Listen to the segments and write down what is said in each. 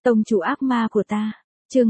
Tông chủ ác ma của ta. Chương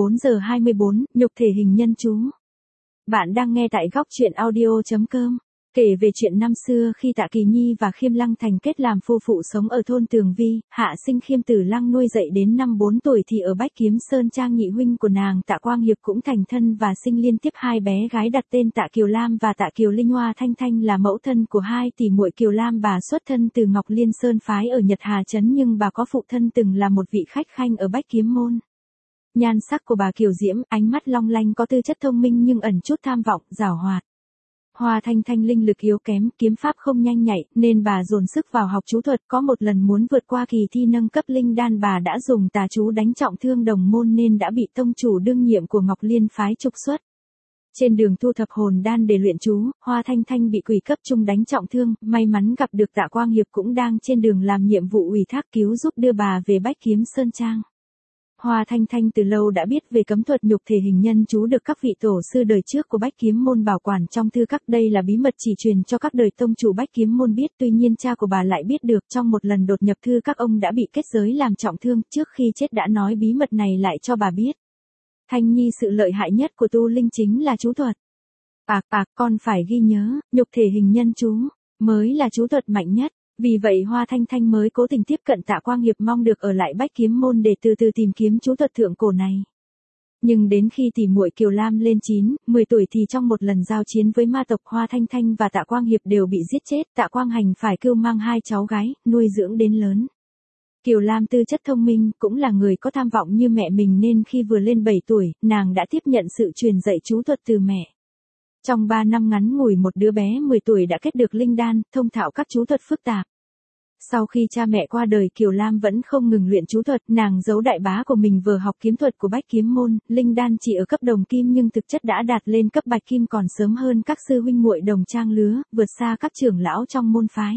24:24, nhục thể hình nhân chú. Bạn đang nghe tại góc truyện audio.com. Kể về chuyện năm xưa khi Tạ Kỳ Nhi và Khiêm Lăng thành kết làm phu phụ sống ở thôn Tường Vi, hạ sinh Khiêm Tử Lăng nuôi dạy đến năm 4 tuổi thì ở Bách Kiếm Sơn Trang nhị huynh của nàng Tạ Quang Hiệp cũng thành thân và sinh liên tiếp hai bé gái đặt tên Tạ Kiều Lam và Tạ Kiều Linh. Hoa Thanh Thanh là mẫu thân của hai tỷ muội Kiều Lam. Bà xuất thân từ Ngọc Liên Sơn phái ở Nhật Hà Trấn, nhưng bà có phụ thân từng là một vị khách khanh ở Bách Kiếm Môn. Nhan sắc của bà kiều diễm, ánh mắt long lanh, có tư chất thông minh nhưng ẩn chút tham vọng, giảo hoạt. Hoa Thanh Thanh linh lực yếu kém, kiếm pháp không nhanh nhạy, nên bà dồn sức vào học chú thuật. Có một lần muốn vượt qua kỳ thi nâng cấp linh đan, bà đã dùng tà chú đánh trọng thương đồng môn nên đã bị tông chủ đương nhiệm của Ngọc Liên phái trục xuất. Trên đường thu thập hồn đan để luyện chú, Hoa Thanh Thanh bị quỷ cấp trung đánh trọng thương, may mắn gặp được Tạ Quang Hiệp cũng đang trên đường làm nhiệm vụ ủy thác cứu giúp đưa bà về Bách Kiếm Sơn Trang. Hoa Thanh Thanh từ lâu đã biết về cấm thuật nhục thể hình nhân chú được các vị tổ sư đời trước của Bách Kiếm Môn bảo quản trong thư các. Đây là bí mật chỉ truyền cho các đời tông chủ Bách Kiếm Môn biết. Tuy nhiên cha của bà lại biết được. Trong một lần đột nhập thư các, ông đã bị kết giới làm trọng thương, trước khi chết đã nói bí mật này lại cho bà biết. Thanh Nhi, sự lợi hại nhất của tu linh chính là chú thuật. Con phải ghi nhớ, nhục thể hình nhân chú mới là chú thuật mạnh nhất. Vì vậy Hoa Thanh Thanh mới cố tình tiếp cận Tạ Quang Hiệp, mong được ở lại Bách Kiếm Môn để từ từ tìm kiếm chú thuật thượng cổ này. Nhưng đến khi tỷ muội Kiều Lam lên 9, 10 tuổi thì trong một lần giao chiến với ma tộc, Hoa Thanh Thanh và Tạ Quang Hiệp đều bị giết chết. Tạ Quang Hành phải cưu mang hai cháu gái, nuôi dưỡng đến lớn. Kiều Lam tư chất thông minh, cũng là người có tham vọng như mẹ mình nên khi vừa lên 7 tuổi, nàng đã tiếp nhận sự truyền dạy chú thuật từ mẹ. Trong 3 năm ngắn ngủi, một đứa bé 10 tuổi đã kết được linh đan, thông thạo các chú thuật phức tạp. Sau khi cha mẹ qua đời, Kiều Lam vẫn không ngừng luyện chú thuật. Nàng giấu đại bá của mình vừa học kiếm thuật của Bách Kiếm Môn, linh đan chỉ ở cấp đồng kim nhưng thực chất đã đạt lên cấp bạch kim còn sớm hơn các sư huynh muội đồng trang lứa, vượt xa các trưởng lão trong môn phái.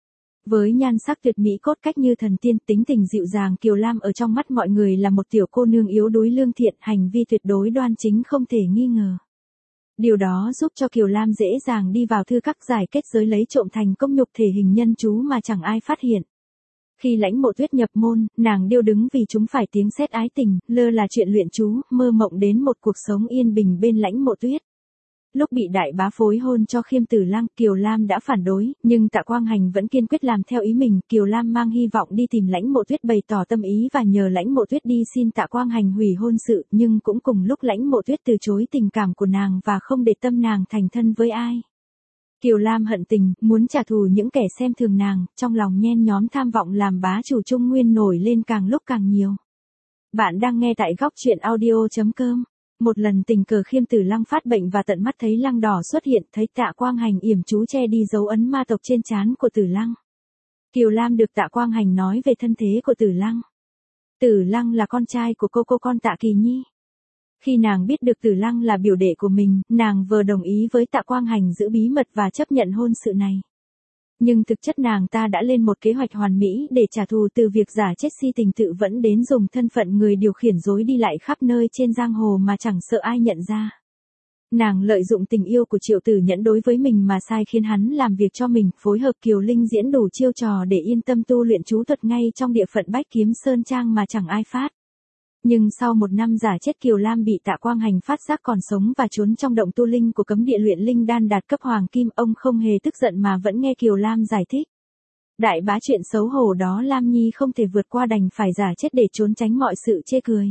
Với nhan sắc tuyệt mỹ, cốt cách như thần tiên, tính tình dịu dàng, Kiều Lam ở trong mắt mọi người là một tiểu cô nương yếu đuối lương thiện, hành vi tuyệt đối đoan chính không thể nghi ngờ. Điều đó giúp cho Kiều Lam dễ dàng đi vào thư các, giải kết giới, lấy trộm thành công nhục thể hình nhân chú mà chẳng ai phát hiện. Khi Lãnh Mộ Tuyết nhập môn, nàng điêu đứng vì chúng phải tiếng sét ái tình, lơ là chuyện luyện chú, mơ mộng đến một cuộc sống yên bình bên Lãnh Mộ Tuyết. Lúc bị đại bá phối hôn cho Khiêm Tử Lăng, Kiều Lam đã phản đối, nhưng Tạ Quang Hành vẫn kiên quyết làm theo ý mình. Kiều Lam mang hy vọng đi tìm Lãnh Mộ Tuyết bày tỏ tâm ý và nhờ Lãnh Mộ Tuyết đi xin Tạ Quang Hành hủy hôn sự, nhưng cũng cùng lúc Lãnh Mộ Tuyết từ chối tình cảm của nàng và không để tâm nàng thành thân với ai. Kiều Lam hận tình, muốn trả thù những kẻ xem thường nàng, trong lòng nhen nhóm tham vọng làm bá chủ Trung Nguyên nổi lên càng lúc càng nhiều. Bạn đang nghe tại góc truyện audio.com. Một lần tình cờ Khiêm Tử Lăng phát bệnh và tận mắt thấy lăng đỏ xuất hiện, thấy Tạ Quang Hành yểm chú che đi dấu ấn ma tộc trên trán của Tử Lăng. Kiều Lam được Tạ Quang Hành nói về thân thế của Tử Lăng. Tử Lăng là con trai của cô con Tạ Kỳ Nhi. Khi nàng biết được Tử Lăng là biểu đệ của mình, nàng vừa đồng ý với Tạ Quang Hành giữ bí mật và chấp nhận hôn sự này. Nhưng thực chất nàng ta đã lên một kế hoạch hoàn mỹ để trả thù, từ việc giả chết si tình tự vẫn đến dùng thân phận người điều khiển rối đi lại khắp nơi trên giang hồ mà chẳng sợ ai nhận ra. Nàng lợi dụng tình yêu của Triệu Tử Nhẫn đối với mình mà sai khiến hắn làm việc cho mình, phối hợp Kiều Linh diễn đủ chiêu trò để yên tâm tu luyện chú thuật ngay trong địa phận Bách Kiếm Sơn Trang mà chẳng ai phát. Nhưng sau một năm giả chết, Kiều Lam bị Tạ Quang Hành phát giác còn sống và trốn trong động tu linh của cấm địa luyện linh đan đạt cấp hoàng kim. Ông không hề tức giận mà vẫn nghe Kiều Lam giải thích. Đại bá, chuyện xấu hổ đó Lam Nhi không thể vượt qua, đành phải giả chết để trốn tránh mọi sự chê cười.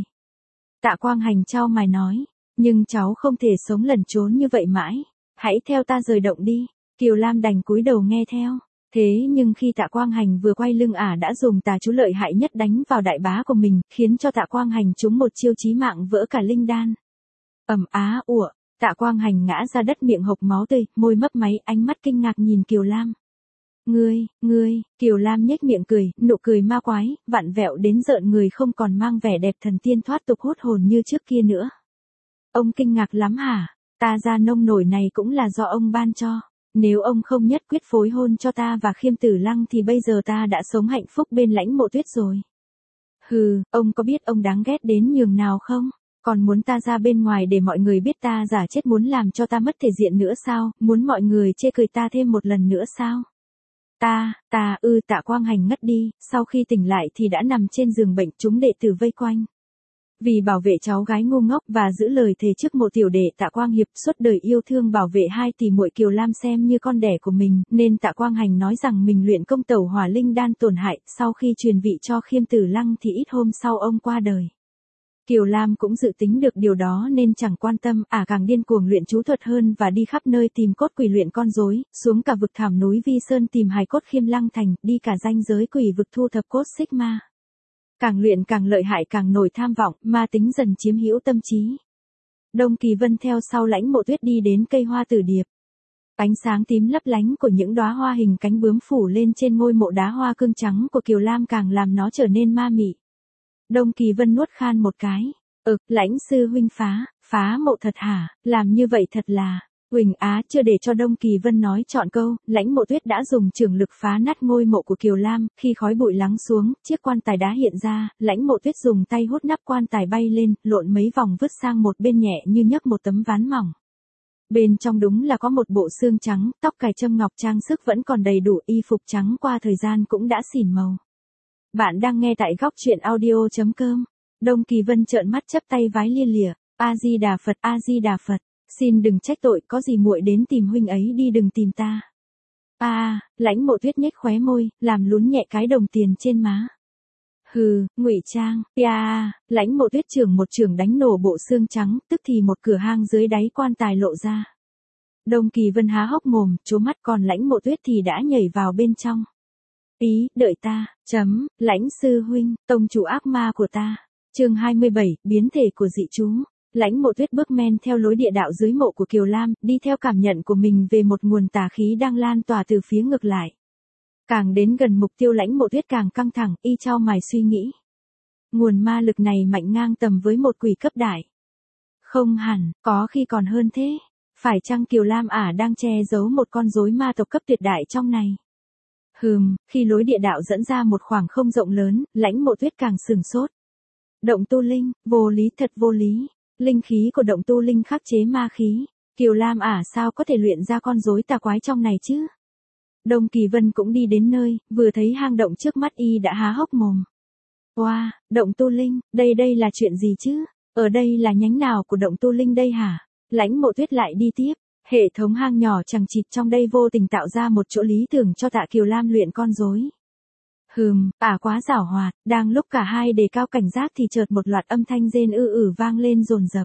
Tạ Quang Hành chau mày nói, nhưng cháu không thể sống lẩn trốn như vậy mãi, hãy theo ta rời động đi. Kiều Lam đành cúi đầu nghe theo. Thế nhưng khi Tạ Quang Hành vừa quay lưng đã dùng tà chú lợi hại nhất đánh vào đại bá của mình, khiến cho Tạ Quang Hành trúng một chiêu chí mạng, vỡ cả linh đan. Tạ Quang Hành ngã ra đất, miệng hộc máu tươi, môi mấp máy, ánh mắt kinh ngạc nhìn Kiều Lam. Ngươi, Kiều Lam nhếch miệng cười, nụ cười ma quái, vặn vẹo đến rợn người, không còn mang vẻ đẹp thần tiên thoát tục hút hồn như trước kia nữa. Ông kinh ngạc lắm hả? Ta ra nông nổi này cũng là do ông ban cho. Nếu ông không nhất quyết phối hôn cho ta và Khiêm Tử Lăng thì bây giờ ta đã sống hạnh phúc bên Lãnh Mộ Tuyết rồi. Hừ, ông có biết ông đáng ghét đến nhường nào không? Còn muốn ta ra bên ngoài để mọi người biết ta giả chết, muốn làm cho ta mất thể diện nữa sao? Muốn mọi người chê cười ta thêm một lần nữa sao? Tạ Quang Hành ngất đi, sau khi tỉnh lại thì đã nằm trên giường bệnh, chúng đệ tử vây quanh. Vì bảo vệ cháu gái ngu ngốc và giữ lời thề trước mộ tiểu đệ Tạ Quang Hiệp suốt đời yêu thương bảo vệ hai tỷ muội Kiều Lam xem như con đẻ của mình, nên Tạ Quang Hành nói rằng mình luyện công tẩu hỏa linh đan tổn hại, sau khi truyền vị cho Khiêm Tử Lăng thì ít hôm sau ông qua đời. Kiều Lam cũng dự tính được điều đó nên chẳng quan tâm, càng điên cuồng luyện chú thuật hơn và đi khắp nơi tìm cốt quỷ luyện con rối, xuống cả vực thẳm núi Vi Sơn tìm hài cốt Khiêm Lăng Thành, đi cả ranh giới quỷ vực thu thập cốt xích ma. Càng luyện càng lợi hại, càng nổi tham vọng, ma tính dần chiếm hữu tâm trí. Đông Kỳ Vân theo sau Lãnh Mộ Tuyết đi đến cây hoa tử điệp. Ánh sáng tím lấp lánh của những đóa hoa hình cánh bướm phủ lên trên ngôi mộ đá hoa cương trắng của Kiều Lam càng làm nó trở nên ma mị. Đông Kỳ Vân nuốt khan một cái. Lãnh sư huynh phá mộ thật hả? Làm như vậy thật là... Huỳnh á, chưa để cho Đông Kỳ Vân nói trọn câu, Lãnh Mộ Tuyết đã dùng trường lực phá nát ngôi mộ của Kiều Lam, khi khói bụi lắng xuống, chiếc quan tài đá hiện ra, Lãnh Mộ Tuyết dùng tay hút nắp quan tài bay lên, lộn mấy vòng vứt sang một bên nhẹ như nhấc một tấm ván mỏng. Bên trong đúng là có một bộ xương trắng, tóc cài châm ngọc trang sức vẫn còn đầy đủ, y phục trắng qua thời gian cũng đã xỉn màu. Bạn đang nghe tại góc truyện audio.com. Đông Kỳ Vân trợn mắt chắp tay vái lia lịa, A Di Đà Phật, A Di Đà Phật. Xin đừng trách tội, có gì muội đến tìm huynh ấy đi, đừng tìm ta. Lãnh Mộ Tuyết nhếch khóe môi, làm lún nhẹ cái đồng tiền trên má. Hừ, ngụy trang. Lãnh Mộ Tuyết một chưởng đánh nổ bộ xương trắng, tức thì một cửa hang dưới đáy quan tài lộ ra. Đông Kỳ Vân há hốc mồm, trố mắt, còn Lãnh Mộ Tuyết thì đã nhảy vào bên trong. Đợi ta, Lãnh sư huynh, tông chủ ác ma của ta. Chương 27, biến thể của dị chú. Lãnh Mộ Tuyết bước men theo lối địa đạo dưới mộ của Kiều Lam, đi theo cảm nhận của mình về một nguồn tà khí đang lan tỏa từ phía ngược lại. Càng đến gần mục tiêu, Lãnh Mộ Tuyết càng căng thẳng, y chau mày suy nghĩ. Nguồn ma lực này mạnh ngang tầm với một quỷ cấp đại. Không hẳn, có khi còn hơn thế. Phải chăng Kiều Lam đang che giấu một con rối ma tộc cấp tuyệt đại trong này? Khi lối địa đạo dẫn ra một khoảng không rộng lớn, Lãnh Mộ Tuyết càng sửng sốt. Động tu linh, vô lý, thật vô lý. Linh khí của động tu linh khắc chế ma khí. Kiều Lam sao có thể luyện ra con rối tà quái trong này chứ? Đông Kỳ Vân cũng đi đến nơi, vừa thấy hang động trước mắt y đã há hốc mồm. Wow, động tu linh, đây là chuyện gì chứ? Ở đây là nhánh nào của động tu linh đây hả? Lãnh Mộ Tuyết lại đi tiếp. Hệ thống hang nhỏ chằng chịt trong đây vô tình tạo ra một chỗ lý tưởng cho Tạ Kiều Lam luyện con rối. Quá giảo hoạt, đang lúc cả hai đề cao cảnh giác thì chợt một loạt âm thanh rên vang lên dồn dập.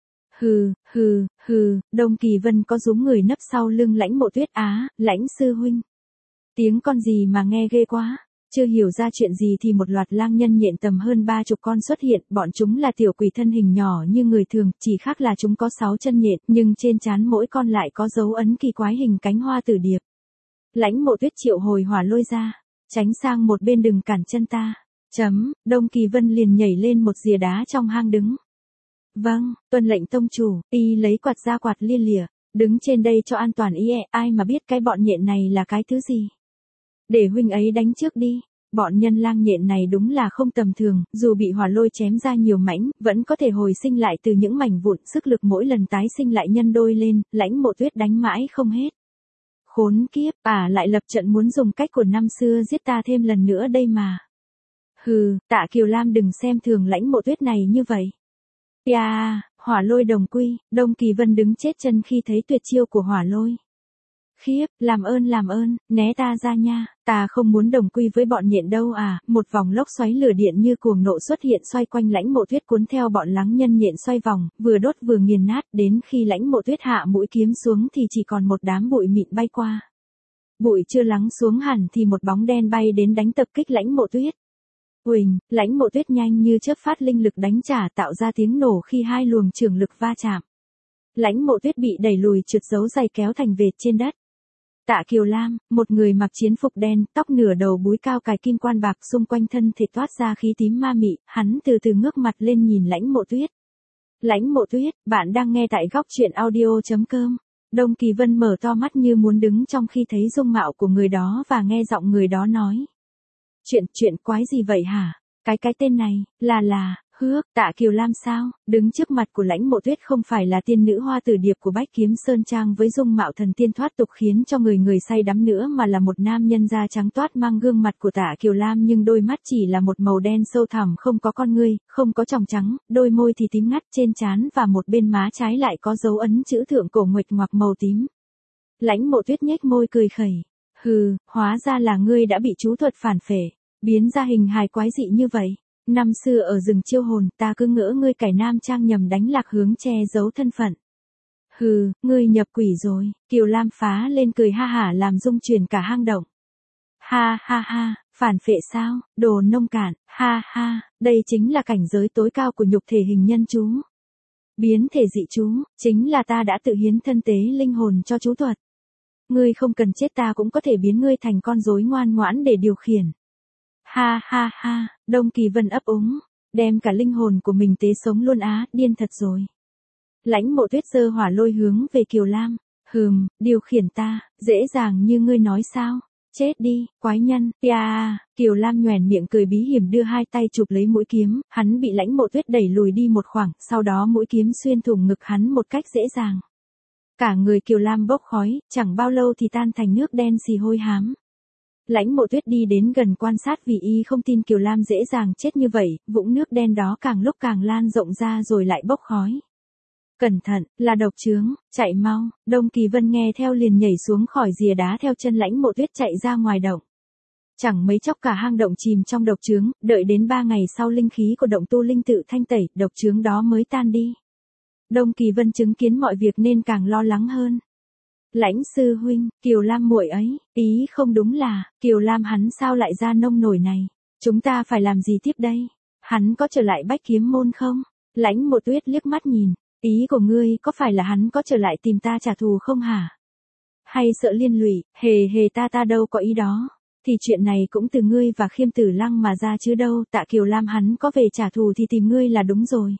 Đông Kỳ Vân có rúm người nấp sau lưng Lãnh Mộ Tuyết. Lãnh sư huynh. Tiếng con gì mà nghe ghê quá. Chưa hiểu ra chuyện gì thì một loạt lang nhân nhện tầm hơn 30 con xuất hiện, bọn chúng là tiểu quỷ thân hình nhỏ như người thường, chỉ khác là chúng có 6 chân nhện, nhưng trên trán mỗi con lại có dấu ấn kỳ quái hình cánh hoa tử điệp. Lãnh Mộ Tuyết triệu hồi hỏa lôi ra. Tránh sang một bên, đừng cản chân ta. Đông Kỳ Vân liền nhảy lên một rìa đá trong hang đứng. Vâng, tuân lệnh tông chủ. Y lấy quạt ra quạt lia lịa. Đứng trên đây cho an toàn. Ai mà biết cái bọn nhện này là cái thứ gì. Để huynh ấy đánh trước đi. Bọn nhân lang nhện này đúng là không tầm thường, dù bị hỏa lôi chém ra nhiều mảnh, vẫn có thể hồi sinh lại từ những mảnh vụn, sức lực mỗi lần tái sinh lại nhân đôi lên. Lãnh Mộ Tuyết đánh mãi không hết. Khốn kiếp, lại lập trận muốn dùng cách của năm xưa giết ta thêm lần nữa đây mà. Tạ Kiều Lam đừng xem thường Lãnh Mộ Tuyết này như vậy. Hỏa lôi đồng quy. Đông Kỳ Vân đứng chết chân khi thấy tuyệt chiêu của hỏa lôi. Khiếp, làm ơn, né ta ra nha, ta không muốn đồng quy với bọn nhện đâu. Một vòng lốc xoáy lửa điện như cuồng nộ xuất hiện xoay quanh Lãnh Mộ Tuyết, cuốn theo bọn lắng nhân nhện xoay vòng, vừa đốt vừa nghiền nát, đến khi Lãnh Mộ Tuyết hạ mũi kiếm xuống thì chỉ còn một đám bụi mịn bay qua. Bụi chưa lắng xuống hẳn thì một bóng đen bay đến đánh tập kích Lãnh Mộ Tuyết. Lãnh Mộ Tuyết nhanh như chớp phát linh lực đánh trả, tạo ra tiếng nổ khi hai luồng trường lực va chạm. Lãnh Mộ Tuyết bị đẩy lùi, trượt dấu giày kéo thành vệt trên đất. Tạ Kiều Lam, một người mặc chiến phục đen, tóc nửa đầu búi cao cài kim quan bạc, xung quanh thân thể toát ra khí tím ma mị, hắn từ từ ngước mặt lên nhìn Lãnh Mộ Tuyết. Lãnh Mộ Tuyết, bạn đang nghe tại góc truyện audio.com. Đông Kỳ Vân mở to mắt như muốn đứng trong khi thấy dung mạo của người đó và nghe giọng người đó nói. Chuyện quái gì vậy hả? Cái tên này, là, Hước, Tạ Kiều Lam sao? Đứng trước mặt của Lãnh Mộ Tuyết không phải là tiên nữ hoa tử điệp của Bách Kiếm Sơn Trang với dung mạo thần tiên thoát tục khiến cho người say đắm nữa, mà là một nam nhân da trắng toát mang gương mặt của Tạ Kiều Lam, nhưng đôi mắt chỉ là một màu đen sâu thẳm, không có con ngươi, không có tròng trắng, đôi môi thì tím ngắt, trên trán và một bên má trái lại có dấu ấn chữ thượng cổ nguệch ngoạc màu tím. Lãnh Mộ Tuyết nhếch môi cười khẩy. Hừ, hóa ra là ngươi đã bị chú thuật phản phệ, biến ra hình hài quái dị như vậy. Năm xưa ở rừng Chiêu Hồn, ta cứ ngỡ ngươi cải nam trang nhằm đánh lạc hướng che giấu thân phận. Hừ, ngươi nhập quỷ rồi. Kiều Lam phá lên cười ha hả làm rung chuyển cả hang động. Ha ha ha, phản phệ sao, đồ nông cạn, ha ha, đây chính là cảnh giới tối cao của nhục thể hình nhân chú. Biến thể dị chú, chính là ta đã tự hiến thân tế linh hồn cho chú thuật. Ngươi không cần chết, ta cũng có thể biến ngươi thành con rối ngoan ngoãn để điều khiển. Ha ha ha, Đông Kỳ Vân ấp úng, đem cả linh hồn của mình tế sống luôn á, điên thật rồi. Lãnh Mộ Tuyết giơ hỏa lôi hướng về Kiều Lam. Điều khiển ta, dễ dàng như ngươi nói sao? Chết đi, quái nhân, Kiều Lam nhoẻn miệng cười bí hiểm đưa hai tay chụp lấy mũi kiếm, hắn bị Lãnh Mộ Tuyết đẩy lùi đi một khoảng, sau đó mũi kiếm xuyên thủng ngực hắn một cách dễ dàng. Cả người Kiều Lam bốc khói, chẳng bao lâu thì tan thành nước đen xì hôi hám. Lãnh Mộ Tuyết đi đến gần quan sát vì y không tin Kiều Lam dễ dàng chết như vậy, vũng nước đen đó càng lúc càng lan rộng ra rồi lại bốc khói. Cẩn thận, là độc chướng, chạy mau. Đông Kỳ Vân nghe theo liền nhảy xuống khỏi rìa đá theo chân Lãnh Mộ Tuyết chạy ra ngoài động. Chẳng mấy chốc cả hang động chìm trong độc chướng, đợi đến 3 ngày sau linh khí của động tu linh tự thanh tẩy, độc chướng đó mới tan đi. Đông Kỳ Vân chứng kiến mọi việc nên càng lo lắng hơn. Lãnh sư huynh, Kiều Lam muội ấy, ý không đúng là, Kiều Lam hắn sao lại ra nông nổi này? Chúng ta phải làm gì tiếp đây? Hắn có trở lại Bách Kiếm môn không? Lãnh Mộ Tuyết liếc mắt nhìn, ý của ngươi có phải là hắn có trở lại tìm ta trả thù không hả? Hay sợ liên lụy, ta đâu có ý đó. Thì chuyện này cũng từ ngươi và Khiêm Tử Lăng mà ra chứ đâu, Tạ Kiều Lam hắn có về trả thù thì tìm ngươi là đúng rồi.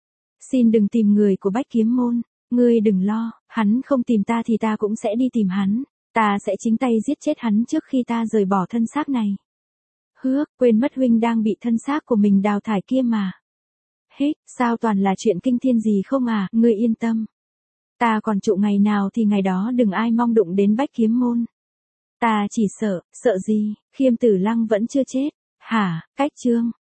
Xin đừng tìm người của Bách Kiếm môn. Ngươi đừng lo, hắn không tìm ta thì ta cũng sẽ đi tìm hắn. Ta sẽ chính tay giết chết hắn trước khi ta rời bỏ thân xác này. Hước, quên mất huynh đang bị thân xác của mình đào thải kia mà. Hít, sao toàn là chuyện kinh thiên gì không à, ngươi yên tâm. Ta còn trụ ngày nào thì ngày đó, đừng ai mong đụng đến Bách Kiếm môn. Ta chỉ sợ gì, Khiêm Tử Lăng vẫn chưa chết. Hả, cách chương.